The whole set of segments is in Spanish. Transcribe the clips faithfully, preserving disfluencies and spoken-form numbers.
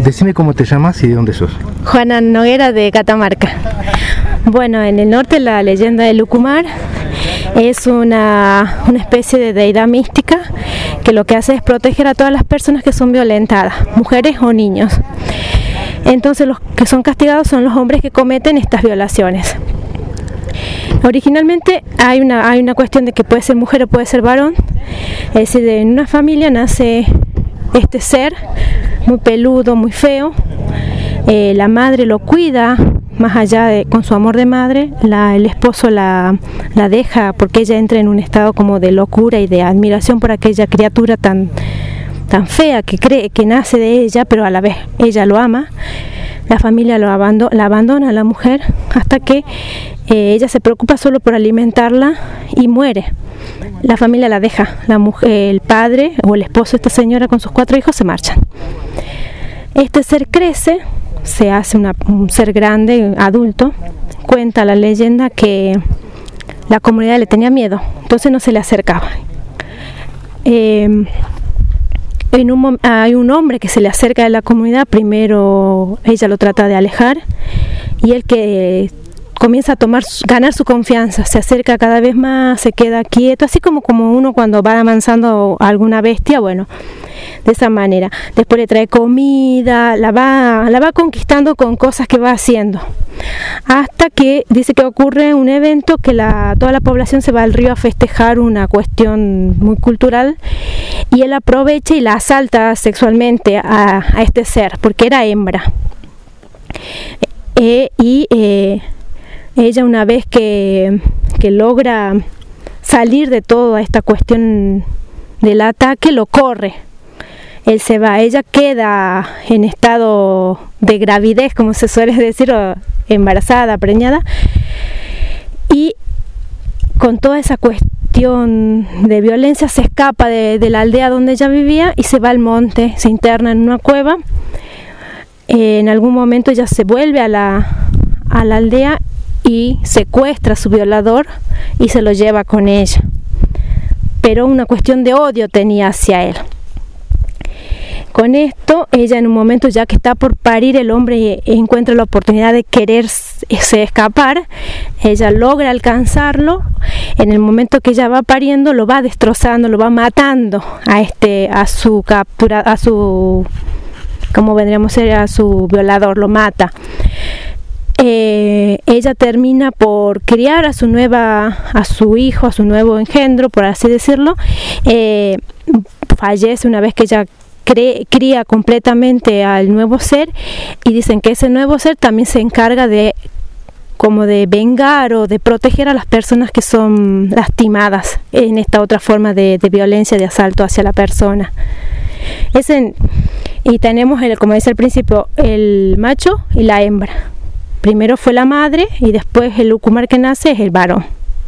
Decime cómo te llamas y de dónde sos. Juana Noguera, de Catamarca. Bueno, en el norte la leyenda de Lucumar es una, una especie de deidad mística que lo que hace es proteger a todas las personas que son violentadas, mujeres o niños. Entonces los que son castigados son los hombres que cometen estas violaciones. Originalmente hay una, hay una cuestión de que puede ser mujer o puede ser varón, es decir, en una familia nace este ser muy peludo, muy feo, eh, la madre lo cuida, más allá de con su amor de madre, la, el esposo la, la deja porque ella entra en un estado como de locura y de admiración por aquella criatura tan, tan fea que cree que nace de ella, pero a la vez ella lo ama. La familia lo abando, la abandona a la mujer hasta que eh, ella se preocupa solo por alimentarla y muere. La familia la deja, la mujer, el padre o el esposo de esta señora con sus cuatro hijos se marchan. Este ser crece, se hace una, un ser grande, adulto. Cuenta la leyenda que la comunidad le tenía miedo, entonces no se le acercaba. Eh, En un, hay un hombre que se le acerca de la comunidad, primero ella lo trata de alejar y él que comienza a tomar, ganar su confianza, se acerca cada vez más, se queda quieto, así como, como uno cuando va avanzando a alguna bestia, bueno, de esa manera. Después le trae comida, la va, la va conquistando con cosas que va haciendo, hasta que dice que ocurre un evento que la, toda la población se va al río a festejar una cuestión muy cultural y él aprovecha y la asalta sexualmente a, a este ser, porque era hembra. Eh, y eh, ella, una vez que, que logra salir de toda esta cuestión del ataque, lo corre. Él se va, ella queda en estado de gravidez, como se suele decir, o embarazada, preñada, y con toda esa cuestión de violencia se escapa de, de la aldea donde ella vivía y se va al monte, se interna en una cueva. Eh, en algún momento ella se vuelve a la, a la aldea y secuestra a su violador y se lo lleva con ella, pero una cuestión de odio tenía hacia él. Con esto, ella en un momento ya que está por parir, el hombre encuentra la oportunidad de quererse escapar, ella logra alcanzarlo, en el momento que ella va pariendo lo va destrozando, lo va matando a este, a su captura, a su, como vendríamos a ser, a su violador, lo mata. Eh, ella termina por criar a su nueva, a su hijo, a su nuevo engendro, por así decirlo, eh, fallece una vez que ella Cree, cría completamente al nuevo ser y dicen que ese nuevo ser también se encarga de como de vengar o de proteger a las personas que son lastimadas en esta otra forma de, de violencia, de asalto hacia la persona. Ese, y tenemos, el, como dice al principio, el macho y la hembra. Primero fue la madre y después el Lucumar que nace es el varón.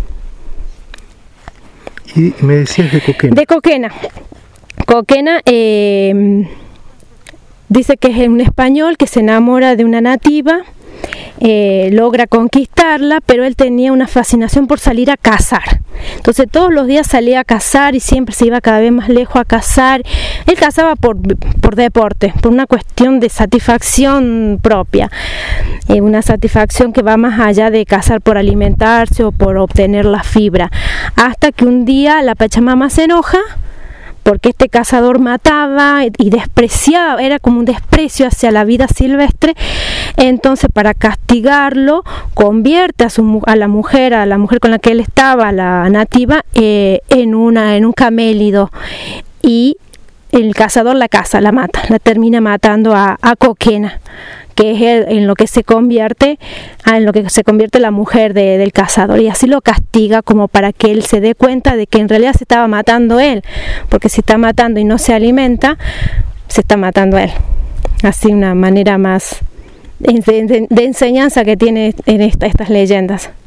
Y me decías de Coquena. De Coquena. Coquena eh, dice que es un español que se enamora de una nativa, eh, logra conquistarla, pero él tenía una fascinación por salir a cazar. Entonces todos los días salía a cazar y siempre se iba cada vez más lejos a cazar. Él cazaba por, por deporte, por una cuestión de satisfacción propia, eh, una satisfacción que va más allá de cazar por alimentarse o por obtener la fibra, hasta que un día la Pachamama se enoja porque este cazador mataba y despreciaba, era como un desprecio hacia la vida silvestre. Entonces, para castigarlo, convierte a, su, a la mujer, a la mujer con la que él estaba, la nativa, eh, en, una, en un camélido, y el cazador la caza, la mata, la termina matando a, a Coquena, que es el, en lo que se convierte en lo que se convierte la mujer de, del cazador, y así lo castiga como para que él se dé cuenta de que en realidad se estaba matando él, porque si está matando y no se alimenta, se está matando a él. Así una manera más de, de, de enseñanza que tiene en esta, estas leyendas.